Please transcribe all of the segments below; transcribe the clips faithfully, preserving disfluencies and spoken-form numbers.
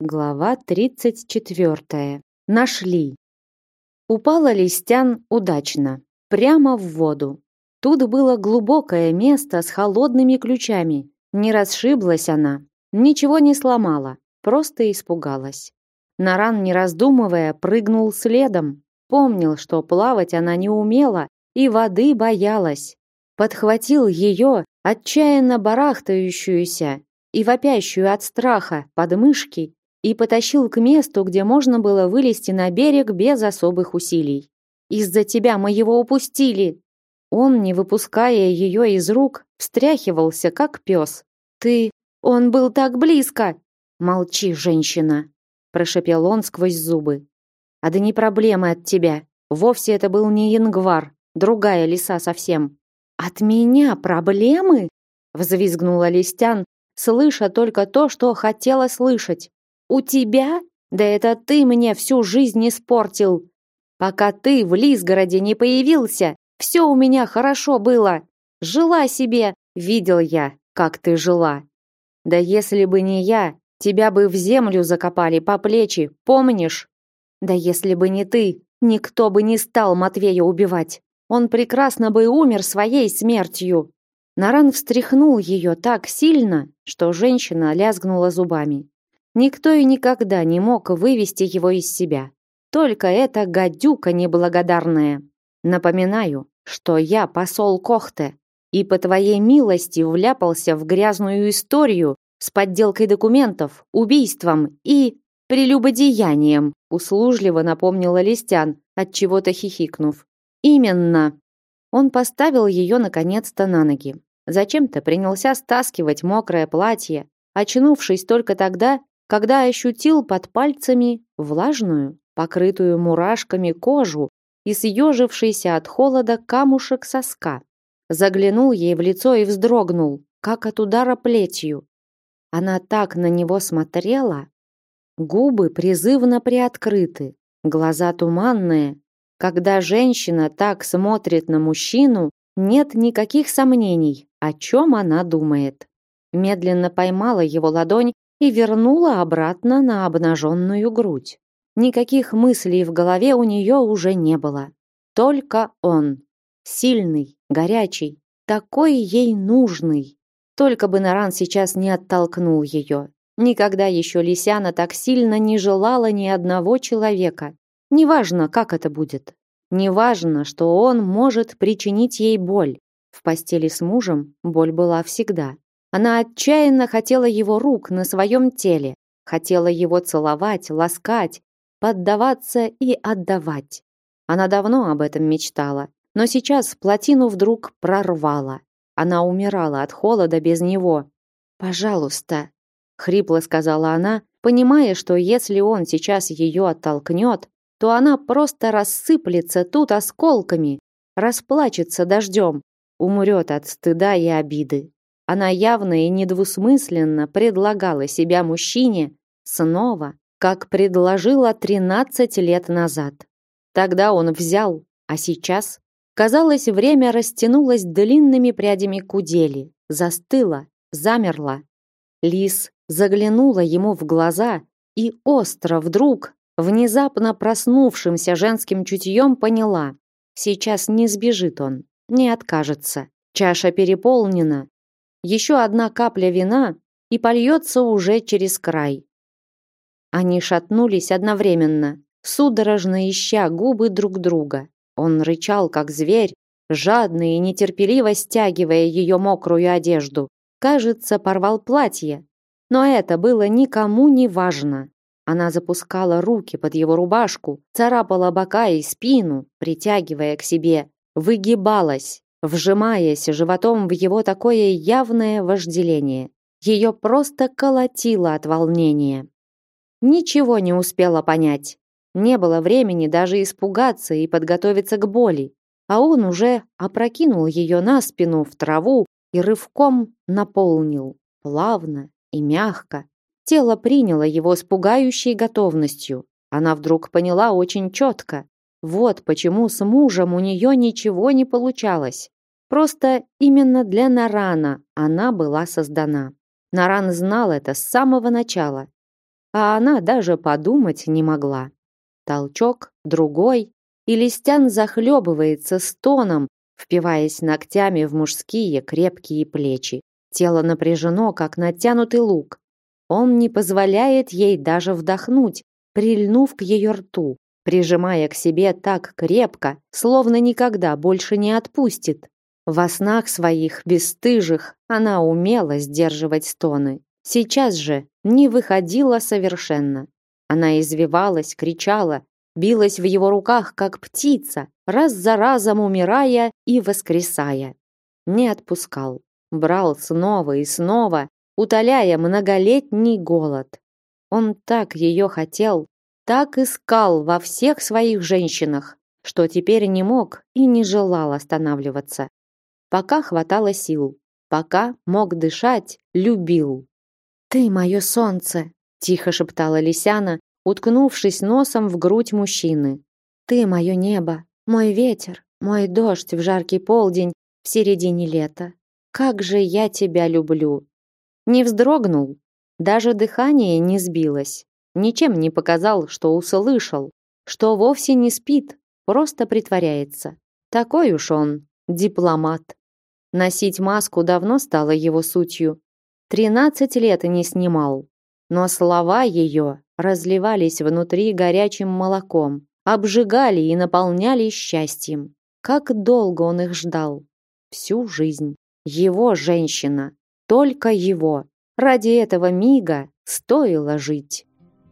Глава тридцать четвертая. Нашли. Упала Листян удачно, прямо в воду. Тут было глубокое место с холодными ключами. Не расшиблась она, ничего не сломала, просто испугалась. Наран, не раздумывая, прыгнул следом. Помнил, что плавать она не умела и воды боялась. Подхватил ее, отчаянно барахтающуюся и вопящую от страха подмышки, и потащил к месту, где можно было вылезти на берег без особых усилий. «Из-за тебя мы его упустили!» Он, не выпуская ее из рук, встряхивался, как пес. «Ты... Он был так близко!» «Молчи, женщина!» прошепел он сквозь зубы. «А да не проблемы от тебя. Вовсе это был не Янгвар, другая лиса совсем». «От меня проблемы?» взвизгнула Листян, слыша только то, что хотела слышать. «У тебя? Да это ты мне всю жизнь испортил! Пока ты в Лисгороде не появился, все у меня хорошо было. Жила себе, видел я, как ты жила. Да если бы не я, тебя бы в землю закопали по плечи, помнишь? Да если бы не ты, никто бы не стал Матвея убивать. Он прекрасно бы умер своей смертью». Наран встряхнул ее так сильно, что женщина лязгнула зубами. Никто и никогда не мог вывести его из себя. Только эта гадюка неблагодарная. Напоминаю, что я посол Кохте, и по твоей милости вляпался в грязную историю с подделкой документов, убийством и прелюбодеянием, услужливо напомнила Листян, отчего-то хихикнув. Именно. Он поставил ее наконец-то на ноги. Зачем-то принялся стаскивать мокрое платье, очнувшись только тогда, когда ощутил под пальцами влажную, покрытую мурашками кожу и съежившийся от холода камушек соска. Заглянул ей в лицо и вздрогнул, как от удара плетью. Она так на него смотрела, губы призывно приоткрыты, глаза туманные. Когда женщина так смотрит на мужчину, нет никаких сомнений, о чем она думает. Медленно поймала его ладонь и вернула обратно на обнаженную грудь. Никаких мыслей в голове у нее уже не было. Только он. Сильный, горячий, такой ей нужный. Только бы Наран сейчас не оттолкнул ее. Никогда еще Лисяна так сильно не желала ни одного человека. Неважно, как это будет. Неважно, что он может причинить ей боль. В постели с мужем боль была всегда. Она отчаянно хотела его рук на своем теле, хотела его целовать, ласкать, поддаваться и отдавать. Она давно об этом мечтала, но сейчас плотину вдруг прорвала. Она умирала от холода без него. «Пожалуйста», — хрипло сказала она, понимая, что если он сейчас ее оттолкнет, то она просто рассыплется тут осколками, расплачется дождем, умрет от стыда и обиды. Она явно и недвусмысленно предлагала себя мужчине снова, как предложила тринадцать лет назад. Тогда он взял, а сейчас, казалось, время растянулось длинными прядями кудели, застыло, замерло. Лис заглянула ему в глаза и остро вдруг, внезапно проснувшимся женским чутьем поняла: сейчас не сбежит он, не откажется. Чаша переполнена. Еще одна капля вина и польется уже через край. Они шатнулись одновременно, судорожно ища губы друг друга. Он рычал, как зверь, жадно и нетерпеливо стягивая ее мокрую одежду. Кажется, порвал платье. Но это было никому не важно. Она запускала руки под его рубашку, царапала бока и спину, притягивая к себе, выгибалась, вжимаясь животом в его такое явное вожделение. Ее просто колотило от волнения. Ничего не успела понять. Не было времени даже испугаться и подготовиться к боли. А он уже опрокинул ее на спину в траву и рывком наполнил, плавно и мягко. Тело приняло его с пугающей готовностью. Она вдруг поняла очень четко. Вот почему с мужем у нее ничего не получалось. Просто именно для Нарана она была создана. Наран знал это с самого начала. а она даже подумать не могла. Толчок, другой, и Листян захлебывается стоном, впиваясь ногтями в мужские крепкие плечи. Тело напряжено, как натянутый лук. Он не позволяет ей даже вдохнуть, прильнув к ее рту, прижимая к себе так крепко, словно никогда больше не отпустит. Во снах своих бесстыжих она умела сдерживать стоны. Сейчас же не выходила совершенно. Она извивалась, кричала, билась в его руках, как птица, раз за разом умирая и воскресая. Не отпускал, брал снова и снова, утоляя многолетний голод. Он так ее хотел, так искал во всех своих женщинах, что теперь не мог и не желал останавливаться. Пока хватало сил, пока мог дышать, любил. «Ты мое солнце!» — тихо шептала Лисяна, уткнувшись носом в грудь мужчины. «Ты мое небо, мой ветер, мой дождь в жаркий полдень в середине лета. Как же я тебя люблю!» Не вздрогнул, даже дыхание не сбилось, ничем не показал, что услышал, что вовсе не спит, просто притворяется. Такой уж он, дипломат. Носить маску давно стало его сутью. Тринадцать лет не снимал, но слова ее разливались внутри горячим молоком, обжигали и наполняли счастьем. Как долго он их ждал. Всю жизнь. Его женщина. Только его. Ради этого мига стоило жить.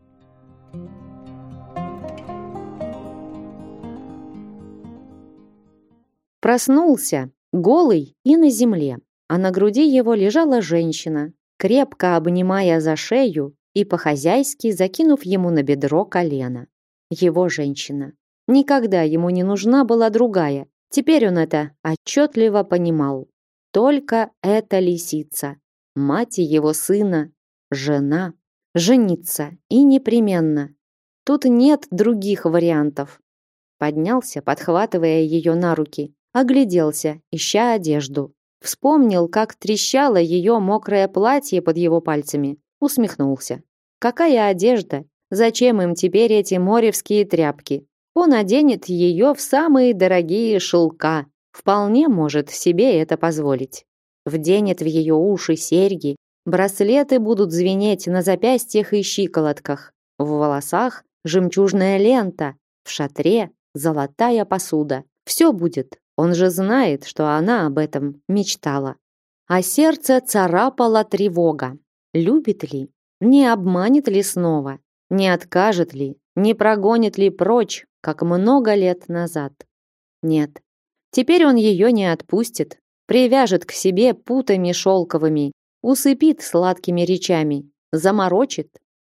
Проснулся, голый и на земле, а на груди его лежала женщина, крепко обнимая за шею и по-хозяйски закинув ему на бедро колено. Его женщина. Никогда ему не нужна была другая. Теперь он это отчетливо понимал. Только эта лисица, мать его сына, жена, жениться и непременно. Тут нет других вариантов. Поднялся, подхватывая ее на руки, огляделся, ища одежду. Вспомнил, как трещало ее мокрое платье под его пальцами, усмехнулся. Какая одежда? Зачем им теперь эти моревские тряпки? Он оденет ее в самые дорогие шелка. Вполне может себе это позволить. Вденет в ее уши серьги, браслеты будут звенеть на запястьях и щиколотках, в волосах жемчужная лента, в шатре золотая посуда. Все будет. Он же знает, что она об этом мечтала. А сердце царапала тревога. Любит ли? Не обманет ли снова? Не откажет ли? Не прогонит ли прочь, как много лет назад? Нет. Теперь он ее не отпустит, привяжет к себе путами шелковыми, усыпит сладкими речами, заморочит.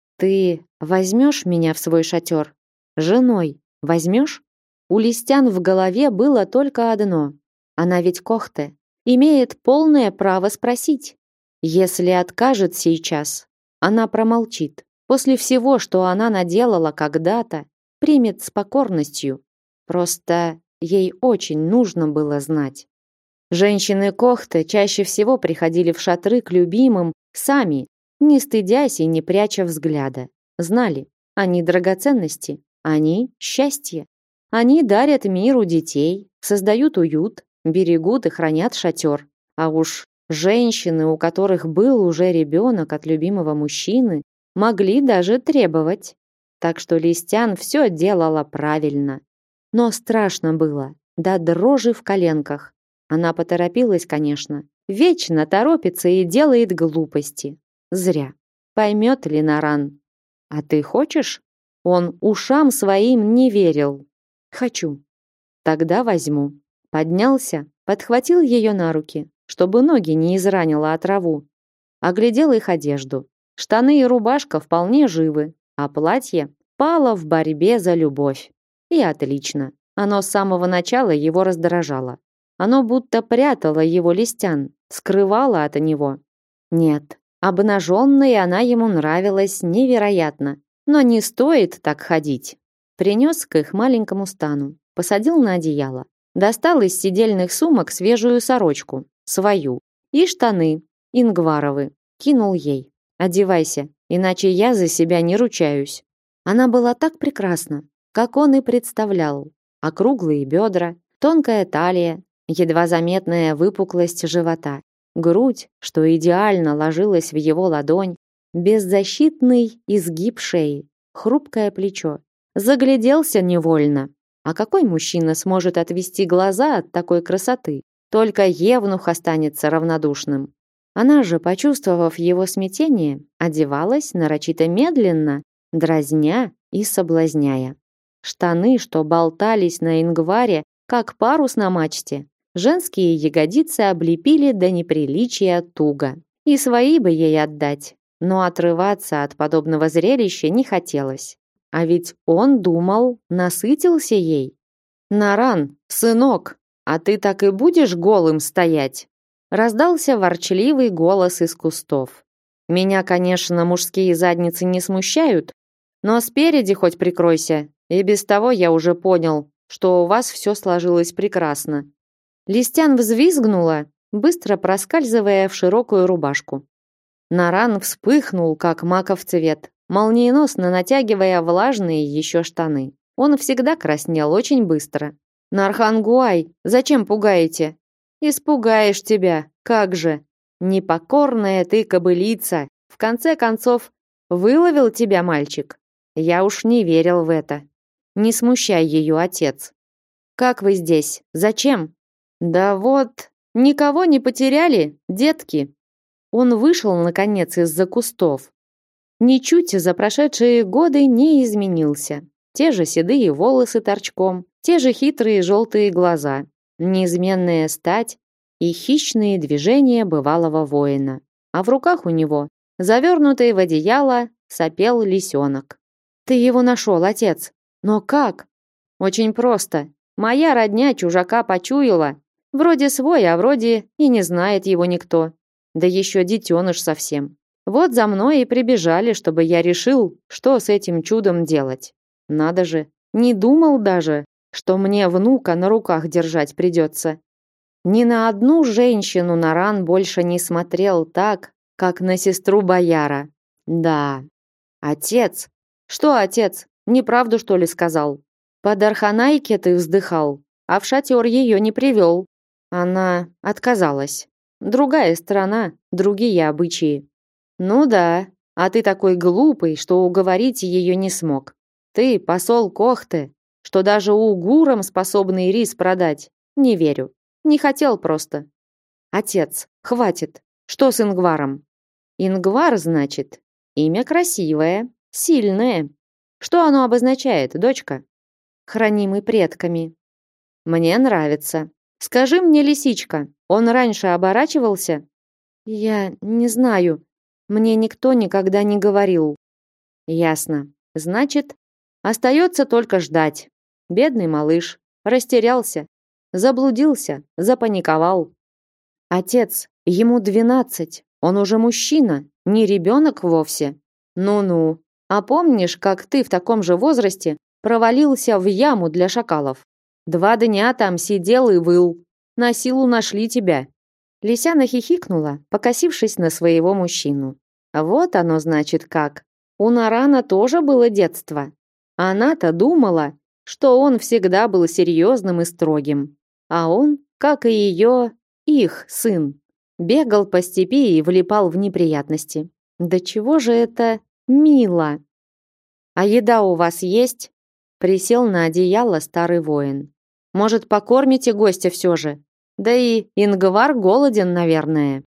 Ты возьмешь меня в свой шатер? Женой возьмешь? У Листян в голове было только одно. Она ведь Кохте, имеет полное право спросить. Если откажет сейчас, она промолчит. После всего, что она наделала когда-то, примет с покорностью. Просто ей очень нужно было знать. Женщины Кохте чаще всего приходили в шатры к любимым сами, не стыдясь и не пряча взгляда. Знали, они драгоценности, они счастье. Они дарят миру детей, создают уют, берегут и хранят шатер. А уж женщины, у которых был уже ребенок от любимого мужчины, могли даже требовать. Так что Листян все делала правильно. Но страшно было, до дрожи в коленках. Она поторопилась, конечно. Вечно торопится и делает глупости. Зря. Поймет ли Наран? А ты хочешь? Он ушам своим не верил. Хочу. Тогда возьму. Поднялся, подхватил ее на руки, чтобы ноги не изранило от траву. Оглядел их одежду. Штаны и рубашка вполне живы, а платье пало в борьбе за любовь. И отлично. Оно с самого начала его раздражало. Оно будто прятало его Листян, скрывало от него. Нет, обнаженной она ему нравилась невероятно. Но не стоит так ходить. Принес к их маленькому стану, посадил на одеяло. Достал из сидельных сумок свежую сорочку, свою, и штаны, ингваровы, кинул ей. Одевайся, иначе я за себя не ручаюсь». Она была так прекрасна, как он и представлял. Округлые бедра, тонкая талия, едва заметная выпуклость живота, грудь, что идеально ложилась в его ладонь, беззащитный изгиб шеи, хрупкое плечо. Загляделся невольно. А какой мужчина сможет отвести глаза от такой красоты? Только евнух останется равнодушным. Она же, почувствовав его смятение, одевалась нарочито медленно, дразня и соблазняя. Штаны, что болтались на ингваре, как парус на мачте, женские ягодицы облепили до неприличия туго. И свои бы ей отдать, но отрываться от подобного зрелища не хотелось. А ведь он думал, насытился ей. «Наран, сынок, а ты так и будешь голым стоять?» Раздался ворчливый голос из кустов. «Меня, конечно, мужские задницы не смущают, но спереди хоть прикройся, и без того я уже понял, что у вас все сложилось прекрасно». Листян взвизгнула, быстро проскальзывая в широкую рубашку. Наран вспыхнул, как маков цвет, молниеносно натягивая влажные еще штаны. Он всегда краснел очень быстро. «Нархангуай, зачем пугаете?» «Испугаешь тебя, как же! Непокорная ты кобылица! В конце концов, выловил тебя мальчик!» Я уж не верил в это. «Не смущай ее, отец!» «Как вы здесь? Зачем?» «Да вот, никого не потеряли, детки!» Он вышел, наконец, из-за кустов. Ничуть за прошедшие годы не изменился. Те же седые волосы торчком, те же хитрые желтые глаза, неизменная стать и хищные движения бывалого воина. А в руках у него, завернутый в одеяло, сопел лисенок. «Ты его нашел, отец! Но как?» «Очень просто. Моя родня чужака почуяла. Вроде свой, а вроде и не знает его никто. Да еще детеныш совсем. Вот за мной и прибежали, чтобы я решил, что с этим чудом делать. Надо же, не думал даже, что мне внука на руках держать придется». Ни на одну женщину Наран больше не смотрел так, как на сестру бояра. Да, отец. Что отец, неправду что ли сказал? Под Арханайке ты вздыхал, а в шатер ее не привел. Она отказалась. Другая страна, другие обычаи. Ну да, а ты такой глупый, что уговорить ее не смог. Ты посол Кохты, что даже угурам способный рис продать. Не верю. Не хотел просто. Отец, хватит. Что с Ингваром? Ингвар, значит, имя красивое, сильное. Что оно обозначает, дочка? Хранимый предками. Мне нравится. Скажи мне, лисичка, он раньше оборачивался? Я не знаю. Мне никто никогда не говорил. Ясно. Значит, остается только ждать. Бедный малыш растерялся, заблудился, запаниковал. Отец, ему двенадцать, он уже мужчина, не ребенок вовсе. Ну-ну, а помнишь, как ты в таком же возрасте провалился в яму для шакалов? Два дня там сидел и выл. На силу нашли тебя. Лисяна хихикнула, покосившись на своего мужчину. Вот оно значит как. У Нарана тоже было детство. Она-то думала, что он всегда был серьезным и строгим. А он, как и ее, их сын, бегал по степи и влипал в неприятности. Да чего же это мило! А еда у вас есть? Присел на одеяло старый воин. Может, покормите гостя все же? Да и Ингвар голоден, наверное.